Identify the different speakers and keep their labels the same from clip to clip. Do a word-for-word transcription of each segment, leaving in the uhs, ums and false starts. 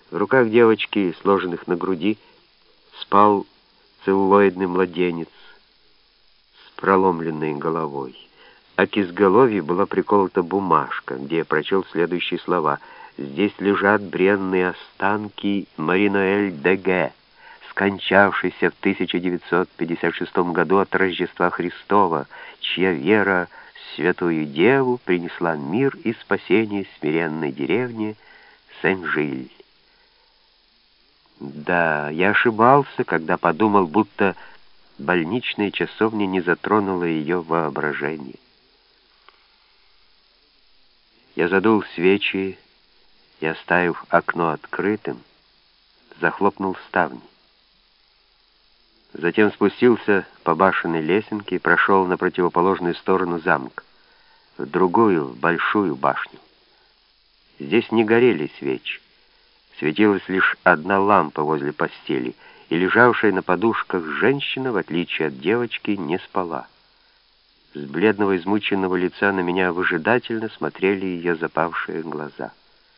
Speaker 1: В руках девочки, сложенных на груди, спал целлулоидный младенец с проломленной головой, а к изголовью была приколота бумажка, где я прочел следующие слова: «Здесь лежат бренные останки Мари-Ноэль Деге, скончавшейся в тысяча девятьсот пятьдесят шестом году от Рождества Христова, чья вера в Святую Деву принесла мир и спасение смиренной деревне Сен-Жиль». Да, я ошибался, когда подумал, будто больничная часовня не затронула ее воображение. Я задул свечи и, оставив окно открытым, захлопнул ставни. Затем спустился по башенной лесенке и прошел на противоположную сторону замка, в другую, в большую башню. Здесь не горели свечи. Светилась лишь одна лампа возле постели, и лежавшая на подушках женщина, в отличие от девочки, не спала. С бледного измученного лица на меня выжидательно смотрели ее запавшие глаза.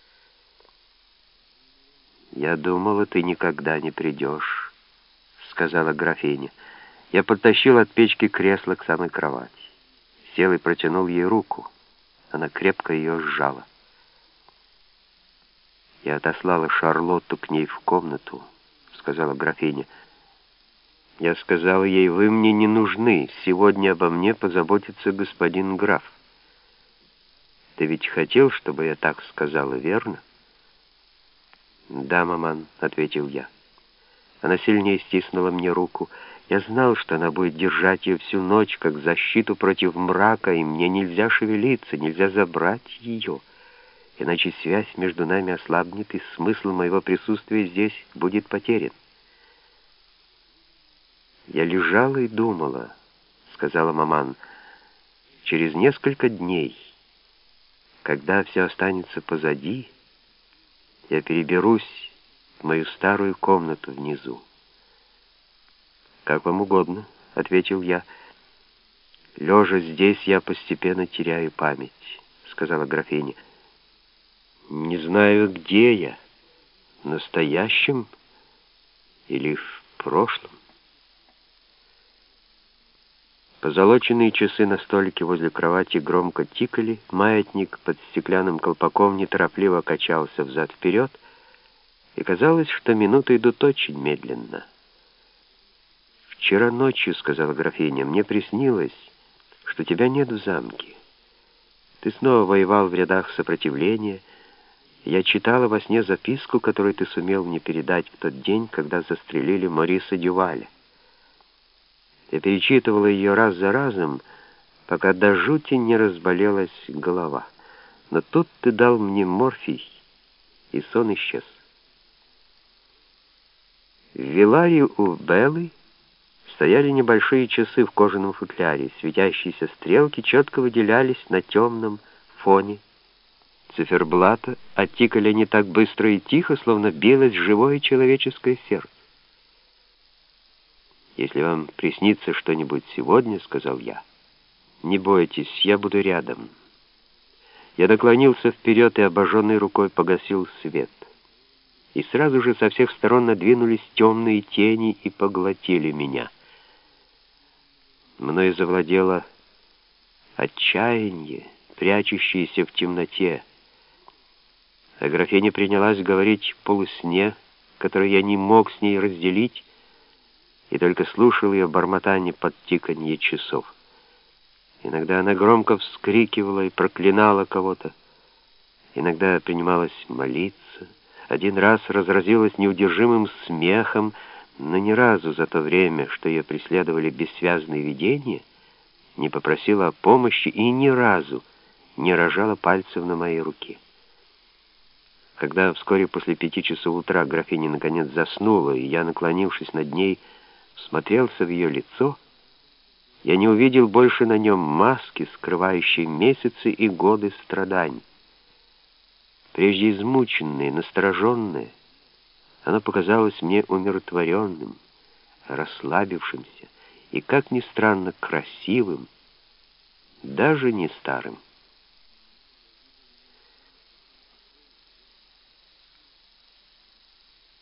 Speaker 1: «Я думала, ты никогда не придешь», — сказала графиня. Я подтащил от печки кресло к самой кровати. Сел и протянул ей руку. Она крепко ее сжала. «Я отослала Шарлотту к ней в комнату», — сказала графиня. «Я сказала ей, вы мне не нужны, сегодня обо мне позаботится господин граф. Ты ведь хотел, чтобы я так сказала, верно?» «Да, маман», — ответил я. Она сильнее стиснула мне руку. Я знал, что она будет держать ее всю ночь, как защиту против мрака, и мне нельзя шевелиться, нельзя забрать ее. Иначе связь между нами ослабнет, и смысл моего присутствия здесь будет потерян. «Я лежала и думала», — сказала маман, — «через несколько дней, когда все останется позади, я переберусь в мою старую комнату внизу». «Как вам угодно», — ответил я. «Лежа здесь, я постепенно теряю память», — сказала графиня. «Не знаю, где я, в настоящем или в прошлом». Позолоченные часы на столике возле кровати громко тикали, маятник под стеклянным колпаком неторопливо качался взад-вперед, и казалось, что минуты идут очень медленно. «Вчера ночью, — сказала графиня, — мне приснилось, что тебя нет в замке. Ты снова воевал в рядах сопротивления. Я читала во сне записку, которую ты сумел мне передать в тот день, когда застрелили Мориса Дюваля. Я перечитывала ее раз за разом, пока до жути не разболелась голова. Но тут ты дал мне морфий, и сон исчез». В вилларе у Беллы стояли небольшие часы в кожаном футляре. Светящиеся стрелки четко выделялись на темном фоне циферблата, а тикали они так быстро и тихо, словно билось живое человеческое сердце. «Если вам приснится что-нибудь сегодня, — сказал я, — не бойтесь, я буду рядом». Я наклонился вперед и обожженной рукой погасил свет. И сразу же со всех сторон надвинулись темные тени и поглотили меня. Мною завладело отчаяние, прячущееся в темноте. А графиня принялась говорить в полусне, который я не мог с ней разделить, и только слушал ее бормотание под тиканье часов. Иногда она громко вскрикивала и проклинала кого-то. Иногда принималась молиться. Один раз разразилась неудержимым смехом, но ни разу за то время, что ее преследовали бессвязные видения, не попросила о помощи и ни разу не рожала пальцев на моей руке. Когда вскоре после пяти часов утра графиня наконец заснула, и я, наклонившись над ней, всмотрелся в ее лицо, я не увидел больше на нем маски, скрывающей месяцы и годы страданий. Прежде измученное, настороженное, оно показалось мне умиротворенным, расслабившимся и, как ни странно, красивым, даже не старым.